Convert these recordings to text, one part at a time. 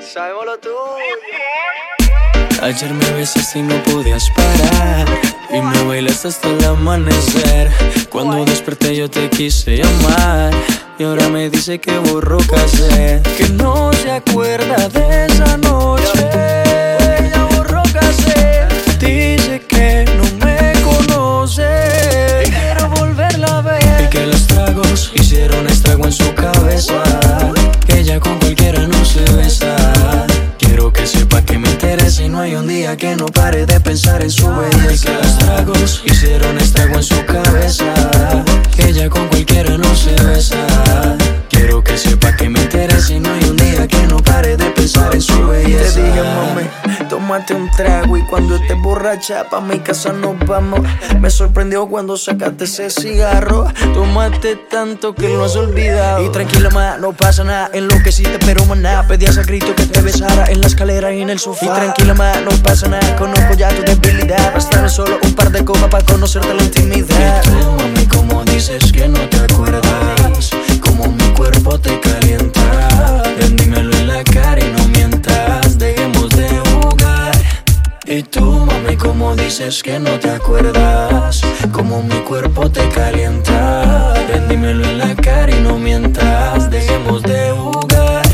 Sabemos lo tuyo. Ayer me besaste y no podías parar y me bailaste hasta el amanecer. Cuando desperté yo te quise llamar y ahora me dice que borró cassette, que no se acuerda de esa noche. Ya borró cassette. Dice que no me conoce y quiero volverla a ver, y que los tragos hicieron estrago en su cabeza, que ella con cualquiera no se besa. Quiero que sepa que me interesa y no hay un día que no pare de pensar en su belleza. Y que los tragos hicieron estrago en su cabeza, que ella con cualquiera no se besa. Quiero que sepa que me interesa y no hay un día que no pare de pensar en su belleza. Te dije, mami, tómate un trago y cuando estés borracha pa' mi casa nos vamos. Me sorprendió cuando sacaste ese cigarro. Tomaste tanto que lo has olvidado. Y tranquila, ma, no pasa nada. Enloqueciste pero maná, pedías a grito que te besara en la escalera y en el sofá. Y tranquila, ma, no pasa nada. Conozco ya tu debilidad. Bastaron solo un par de copas para conocerte la intimidad. Y tú, mami, como dices que no te acuerdas, como mi cuerpo te calienta. Ven, dímelo en la cara y no mientas, dejemos de jugar. Y tú, mami, como dices que no te acuerdas, como mi cuerpo te calienta. Ven, dímelo en la cara y no mientas, dejemos de jugar.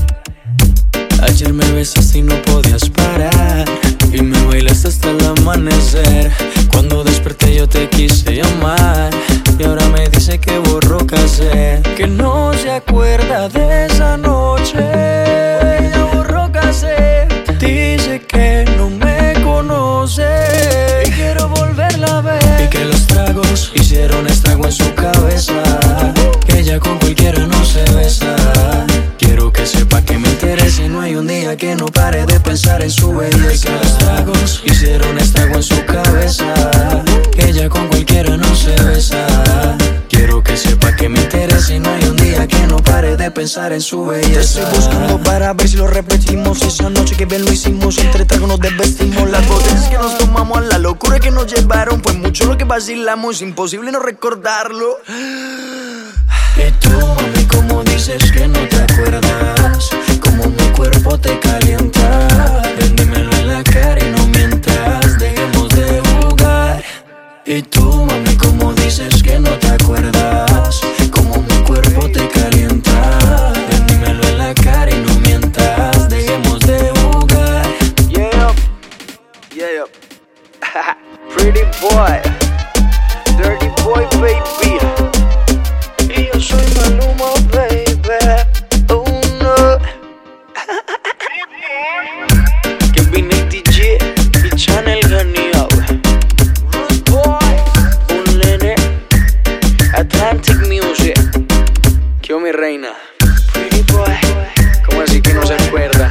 Ayer me besaste y no podías parar y me bailaste hasta el amanecer. Cuando desperté yo te quise llamar y ahora me dice que borró cassette, que no se acuerda de esa noche. Ella borró cassette. Dice que no me conoce y quiero volverla a ver, y que los tragos hicieron estrago en su cabeza, que ella con cualquiera no se besa. Quiero que sepa que me interesa y no hay un día que no pare de pensar en su belleza. Y que los tragos hicieron estrago en su cabeza, que ella con cualquiera no se besa. Quiero que sepa que me interesa y no hay un día que no pare de pensar en su belleza. Te estoy buscando para ver si lo repetimos. Esa noche que bien lo hicimos, entre tragos nos desvestimos. Las botellas que nos tomamos, a la locura que nos llevaron, fue mucho lo que vacilamos, imposible no recordarlo. Y tú, mami, como dices que no te acuerdas, como mi cuerpo te calienta. Ven, dímelo en la cara y no mientas, dejemos de jugar. Y tú, mami, como dices que no te acuerdas, como mi cuerpo te calienta. Ven, dímelo en la cara y no mientas, dejemos de jugar. Yeah, yeah. Pretty boy, dirty boy, baby. Y yo soy Maluma, baby. Oh no. Que vine DJ y Channel ganó. Rude boy, un nene. Atlantic Music. Yo mi reina. Pretty boy. ¿Cómo así que no se acuerda?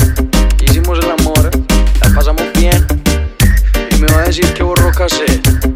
Hicimos el amor, la pasamos bien y me va a decir que borró cassette.